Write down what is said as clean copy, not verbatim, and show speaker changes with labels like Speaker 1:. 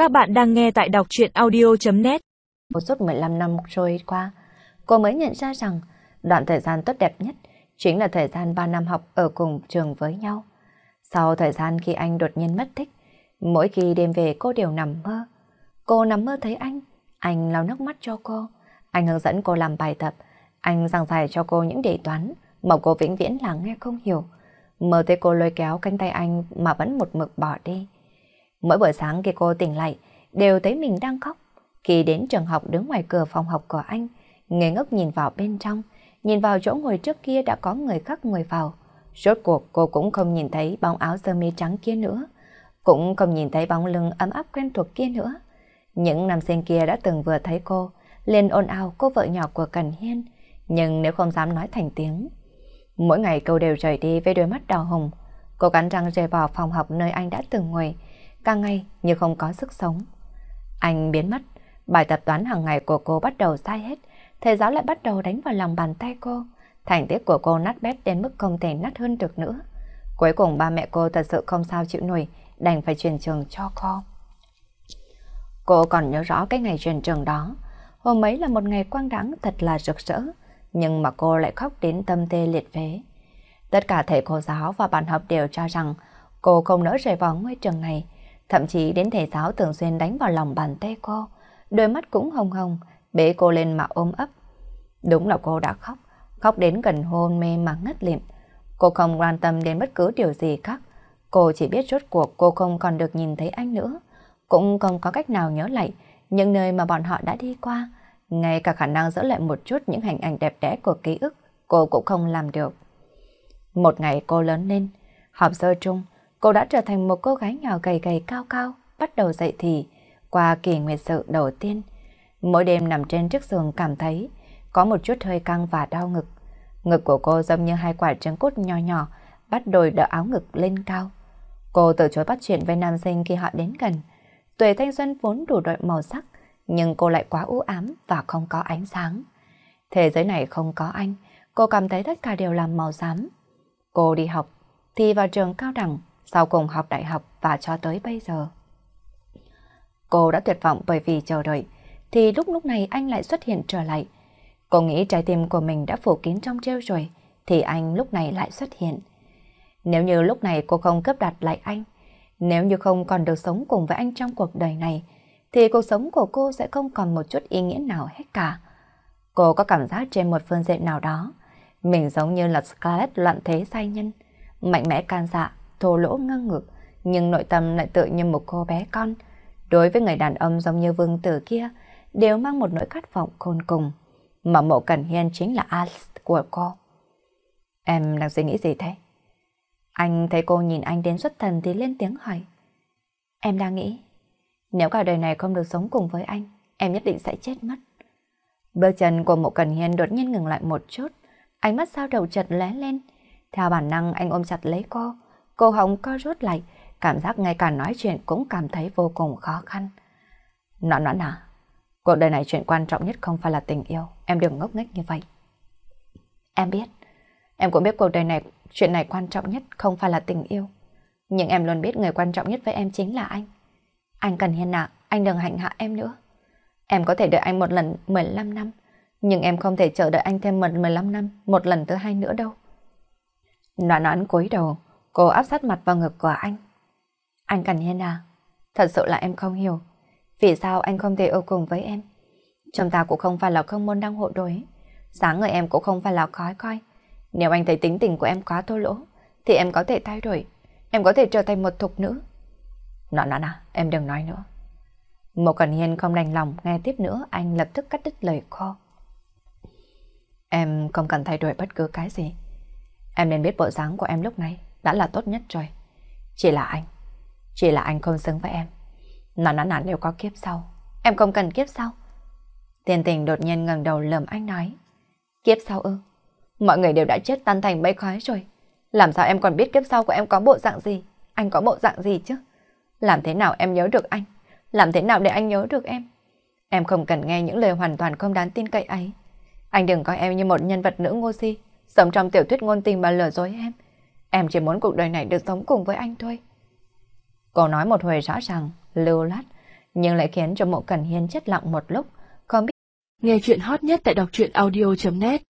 Speaker 1: Các bạn đang nghe tại đọc truyện audio.net.
Speaker 2: Suốt 15 năm trôi qua, cô mới nhận ra rằng đoạn thời gian tốt đẹp nhất chính là thời gian 3 năm học ở cùng trường với nhau. Sau thời gian khi anh đột nhiên mất tích, mỗi khi đêm về cô đều nằm mơ. Cô nằm mơ thấy anh lau nước mắt cho cô, anh hướng dẫn cô làm bài tập, anh giảng giải cho cô những đề toán mà cô vĩnh viễn là nghe không hiểu. Mơ thấy cô lôi kéo cánh tay anh mà vẫn một mực bỏ đi. Mỗi buổi sáng khi cô tỉnh lại, đều thấy mình đang khóc. Khi đến trường học đứng ngoài cửa phòng học của anh, ngây ngốc nhìn vào bên trong, nhìn vào chỗ ngồi trước kia đã có người khác ngồi vào. Rốt cuộc cô cũng không nhìn thấy bóng áo sơ mi trắng kia nữa, cũng không nhìn thấy bóng lưng ấm áp quen thuộc kia nữa. Những nam sinh kia đã từng vừa thấy cô, liền ồn ào cô vợ nhỏ của Cần Hiên, nhưng nếu không dám nói thành tiếng. Mỗi ngày cô đều rời đi với đôi mắt đỏ hồng, cô cắn răng rời bỏ phòng học nơi anh đã từng ngồi, càng ngày như không có sức sống. Anh biến mất, bài tập toán hàng ngày của cô bắt đầu sai hết, thầy giáo lại bắt đầu đánh vào lòng bàn tay cô. Thành tích của cô nát bét đến mức không thể nát hơn được nữa. Cuối cùng ba mẹ cô thật sự không sao chịu nổi, đành phải chuyển trường cho cô. Cô còn nhớ rõ cái ngày chuyển trường đó. Hôm ấy là một ngày quang đãng thật là rực rỡ, nhưng mà cô lại khóc đến tâm tê liệt phế. Tất cả thầy cô giáo và bạn học đều cho rằng cô không nỡ rời bỏ ngôi trường này. Thậm chí đến thầy giáo thường xuyên đánh vào lòng bàn tay cô, đôi mắt cũng hồng hồng, bế cô lên mà ôm ấp. Đúng là cô đã khóc, khóc đến gần hôn mê mà ngất lịm. Cô không quan tâm đến bất cứ điều gì khác. Cô chỉ biết rốt cuộc cô không còn được nhìn thấy anh nữa, cũng không có cách nào nhớ lại những nơi mà bọn họ đã đi qua. Ngay cả khả năng giữ lại một chút những hình ảnh đẹp đẽ của ký ức, cô cũng không làm được. Một ngày cô lớn lên, học sơ trung, cô đã trở thành một cô gái nhỏ gầy gầy cao cao, bắt đầu dậy thì, qua kỳ nguyệt sự đầu tiên. Mỗi đêm nằm trên chiếc giường cảm thấy có một chút hơi căng và đau ngực. Ngực của cô giống như hai quả trứng cút nhỏ nhỏ, bắt đầu đỡ áo ngực lên cao. Cô từ chối bắt chuyện với nam sinh khi họ đến gần. Tuổi thanh xuân vốn đủ loại màu sắc, nhưng cô lại quá u ám và không có ánh sáng. Thế giới này không có anh, cô cảm thấy tất cả đều là màu xám. Cô đi học, thì vào trường cao đẳng, sau cùng học đại học và cho tới bây giờ. Cô đã tuyệt vọng bởi vì chờ đợi, thì lúc này anh lại xuất hiện trở lại. Cô nghĩ trái tim của mình đã phủ kín trong treo rồi, thì anh lúc này lại xuất hiện. Nếu như lúc này cô không cướp đoạt lại anh, nếu như không còn được sống cùng với anh trong cuộc đời này, thì cuộc sống của cô sẽ không còn một chút ý nghĩa nào hết cả. Cô có cảm giác trên một phương diện nào đó, mình giống như là Scarlett loạn thế giai nhân, mạnh mẽ can dạ, thô lỗ ngang ngược, nhưng nội tâm lại tự như một cô bé con. Đối với người đàn ông giống như vương tử kia, đều mang một nỗi khát vọng khôn cùng, mà Mộ Cẩn Hiên chính là Alice của cô. Em đang suy nghĩ gì thế? Anh thấy cô nhìn anh đến xuất thần thì lên tiếng hỏi. Em đang nghĩ, nếu cả đời này không được sống cùng với anh, em nhất định sẽ chết mất. Bước chân của Mộ Cẩn Hiên đột nhiên ngừng lại một chút, ánh mắt sao đầu chợt lóe lên. Theo bản năng anh ôm chặt lấy cô họng co rút lại, cảm giác ngay cả nói chuyện cũng cảm thấy vô cùng khó khăn. Noãn à, cuộc đời này chuyện quan trọng nhất không phải là tình yêu, em đừng ngốc nghếch như vậy. Em biết, em cũng biết cuộc đời này chuyện này quan trọng nhất không phải là tình yêu, nhưng em luôn biết người quan trọng nhất với em chính là anh. Anh Cần Hiên ạ, anh đừng hành hạ em nữa. Em có thể đợi anh một lần 15 năm, nhưng em không thể chờ đợi anh thêm 15 năm một lần thứ hai nữa đâu. Noãn cúi đầu, cô áp sát mặt vào ngực của anh. Anh Cần Hiên à, thật sự là em không hiểu, vì sao anh không thể ở cùng với em. Chúng ta cũng không phải là không môn đăng hộ đối, sáng người em cũng không phải là khói coi. Nếu anh thấy tính tình của em quá thô lỗ, thì em có thể thay đổi, em có thể trở thành một thục nữ. Noãn à, em đừng nói nữa. Mộ Cẩn Hiên không đành lòng nghe tiếp nữa, anh lập tức cắt đứt lời cô. Em không cần thay đổi bất cứ cái gì. Em nên biết bộ dáng của em lúc này đã là tốt nhất rồi. Chỉ là anh không xứng với em. Noãn nếu có kiếp sau, em không cần kiếp sau. Tiền Tình đột nhiên ngẩng đầu lườm anh nói. Kiếp sau ư? Mọi người đều đã chết tan thành mây khói rồi. Làm sao em còn biết kiếp sau của em có bộ dạng gì? Anh có bộ dạng gì chứ? Làm thế nào em nhớ được anh? Làm thế nào để anh nhớ được em? Em không cần nghe những lời hoàn toàn không đáng tin cậy ấy. Anh đừng coi em như một nhân vật nữ ngu si, sống trong tiểu thuyết ngôn tình mà lừa dối em. Em chỉ muốn cuộc đời này được sống cùng với anh thôi. Cô nói một hồi rõ ràng, lưu loát, nhưng lại khiến cho Mộ Cẩn Hiên chết lặng một lúc, không biết.
Speaker 1: Nghe chuyện hot nhất tại đọc truyện audio.net